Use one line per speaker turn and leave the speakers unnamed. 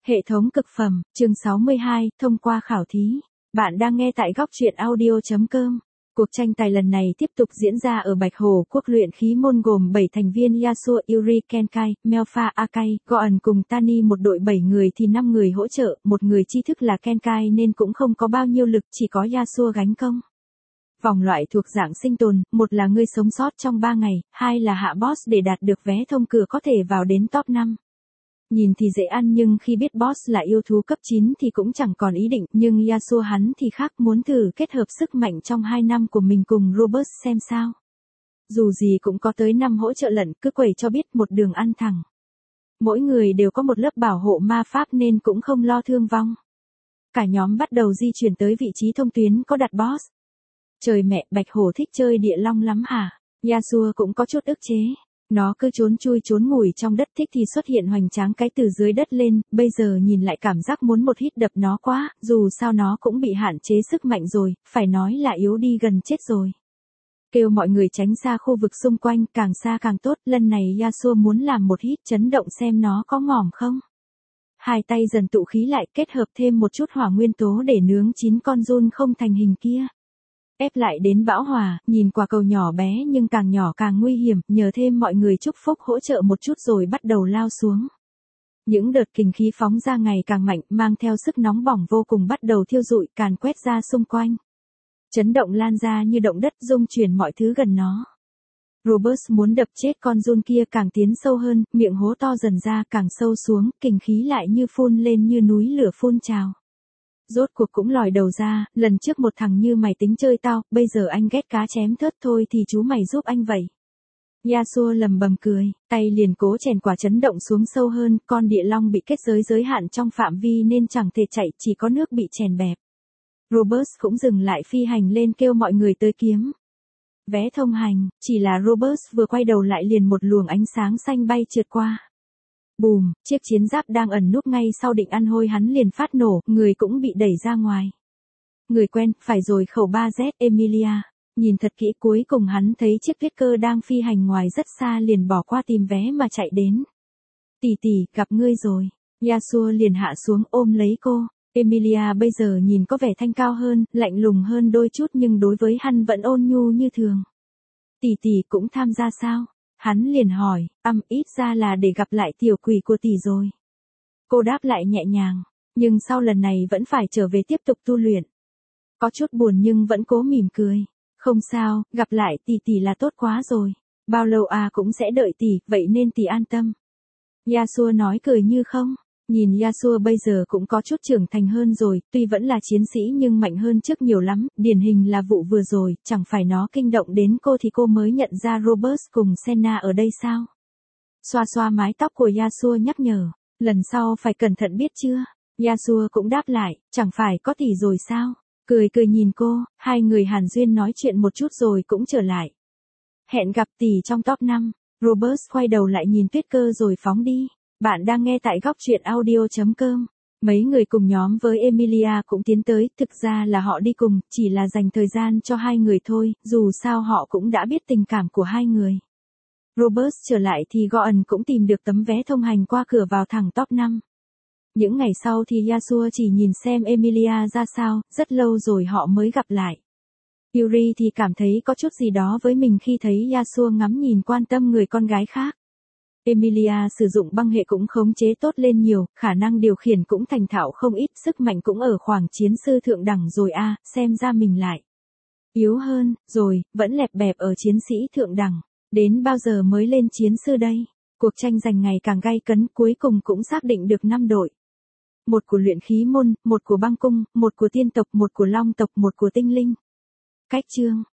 Hệ thống cực phẩm, chương 62, thông qua khảo thí. Bạn đang nghe tại góc truyện audio.com. Cuộc tranh tài lần này tiếp tục diễn ra ở Bạch Hồ Quốc luyện khí môn gồm 7 thành viên Yasuo, Yuri, Kenkai, Melpha, Akai, Gohan cùng Tani, một đội 7 người thì 5 người hỗ trợ, một người tri thức là Kenkai nên cũng không có bao nhiêu lực, chỉ có Yasuo gánh công. Vòng loại thuộc dạng sinh tồn, một là ngươi sống sót trong 3 ngày, hai là hạ boss để đạt được vé thông cửa có thể vào đến top 5. Nhìn thì dễ ăn nhưng khi biết boss là yêu thú cấp 9 thì cũng chẳng còn ý định, nhưng Yasuo hắn thì khác, muốn thử kết hợp sức mạnh trong 2 năm của mình cùng Robust xem sao. Dù gì cũng có tới 5 hỗ trợ lận, cứ quẩy cho biết một đường ăn thẳng. Mỗi người đều có một lớp bảo hộ ma pháp nên cũng không lo thương vong. Cả nhóm bắt đầu di chuyển tới vị trí thông tuyến có đặt boss. Trời mẹ, Bạch Hổ thích chơi địa long lắm hả? Yasuo cũng có chút ức chế. Nó cứ trốn chui trốn ngủi trong đất, thích thì xuất hiện hoành tráng cái từ dưới đất lên, bây giờ nhìn lại cảm giác muốn một hít đập nó quá, dù sao nó cũng bị hạn chế sức mạnh rồi, phải nói là yếu đi gần chết rồi. Kêu mọi người tránh xa khu vực xung quanh, càng xa càng tốt, lần này Yasuo muốn làm một hít chấn động xem nó có ngỏm không. Hai tay dần tụ khí lại, kết hợp thêm một chút hỏa nguyên tố để nướng 9 con giun không thành hình kia. Ép lại đến bão hòa, nhìn quả cầu nhỏ bé nhưng càng nhỏ càng nguy hiểm, nhờ thêm mọi người chúc phúc hỗ trợ một chút rồi bắt đầu lao xuống. Những đợt kình khí phóng ra ngày càng mạnh, mang theo sức nóng bỏng vô cùng bắt đầu thiêu rụi, càn quét ra xung quanh. Chấn động lan ra như động đất, rung chuyển mọi thứ gần nó. Robust muốn đập chết con giun kia càng tiến sâu hơn, miệng hố to dần ra càng sâu xuống, kình khí lại như phun lên như núi lửa phun trào. Rốt cuộc cũng lòi đầu ra, lần trước một thằng như mày tính chơi tao, bây giờ anh ghét cá chém thớt thôi thì chú mày giúp anh vậy. Yasuo lầm bầm cười, tay liền cố chèn quả chấn động xuống sâu hơn, con địa long bị kết giới hạn trong phạm vi nên chẳng thể chạy, chỉ có nước bị chèn bẹp. Robust cũng dừng lại phi hành lên kêu mọi người tới kiếm. Vé thông hành, chỉ là Robust vừa quay đầu lại liền một luồng ánh sáng xanh bay trượt qua. Bùm, chiếc chiến giáp đang ẩn núp ngay sau định ăn hôi hắn liền phát nổ, người cũng bị đẩy ra ngoài. Người quen, phải rồi, khẩu 3Z Emilia. Nhìn thật kỹ, cuối cùng hắn thấy chiếc tuyết cơ đang phi hành ngoài rất xa liền bỏ qua tìm vé mà chạy đến. Tỷ tỷ, gặp ngươi rồi. Yasuo liền hạ xuống ôm lấy cô. Emilia bây giờ nhìn có vẻ thanh cao hơn, lạnh lùng hơn đôi chút nhưng đối với hắn vẫn ôn nhu như thường. Tỷ tỷ cũng tham gia sao? Hắn liền hỏi, ít ra là để gặp lại tiểu quỷ của tỷ rồi. Cô đáp lại nhẹ nhàng, nhưng sau lần này vẫn phải trở về tiếp tục tu luyện. Có chút buồn nhưng vẫn cố mỉm cười. Không sao, gặp lại tỷ tỷ là tốt quá rồi. Bao lâu cũng sẽ đợi tỷ, vậy nên tỷ an tâm. Yasuo nói cười như không. Nhìn Yasuo bây giờ cũng có chút trưởng thành hơn rồi, tuy vẫn là chiến sĩ nhưng mạnh hơn trước nhiều lắm, điển hình là vụ vừa rồi, chẳng phải nó kinh động đến cô thì cô mới nhận ra Robust cùng Senna ở đây sao? Xoa xoa mái tóc của Yasuo nhắc nhở, lần sau phải cẩn thận biết chưa? Yasuo cũng đáp lại, chẳng phải có tỷ rồi sao? Cười cười nhìn cô, hai người hàn duyên nói chuyện một chút rồi cũng trở lại. Hẹn gặp tỷ trong top 5, Robust quay đầu lại nhìn tuyết cơ rồi phóng đi. Bạn đang nghe tại góc truyện audio.com. Mấy người cùng nhóm với Emilia cũng tiến tới, thực ra là họ đi cùng, chỉ là dành thời gian cho hai người thôi, dù sao họ cũng đã biết tình cảm của hai người. Robust trở lại thì Gohan cũng tìm được tấm vé thông hành qua cửa vào thẳng top 5. Những ngày sau thì Yasuo chỉ nhìn xem Emilia ra sao, rất lâu rồi họ mới gặp lại. Yuri thì cảm thấy có chút gì đó với mình khi thấy Yasuo ngắm nhìn quan tâm người con gái khác. Emilia sử dụng băng hệ cũng khống chế tốt lên nhiều, khả năng điều khiển cũng thành thạo không ít, sức mạnh cũng ở khoảng chiến sư thượng đẳng rồi xem ra mình lại yếu hơn, rồi, vẫn lẹp bẹp ở chiến sĩ thượng đẳng, đến bao giờ mới lên chiến sư đây? Cuộc tranh giành ngày càng gay cấn, cuối cùng cũng xác định được 5 đội. Một của luyện khí môn, một của băng cung, một của tiên tộc, một của long tộc, một của tinh linh. Cách chương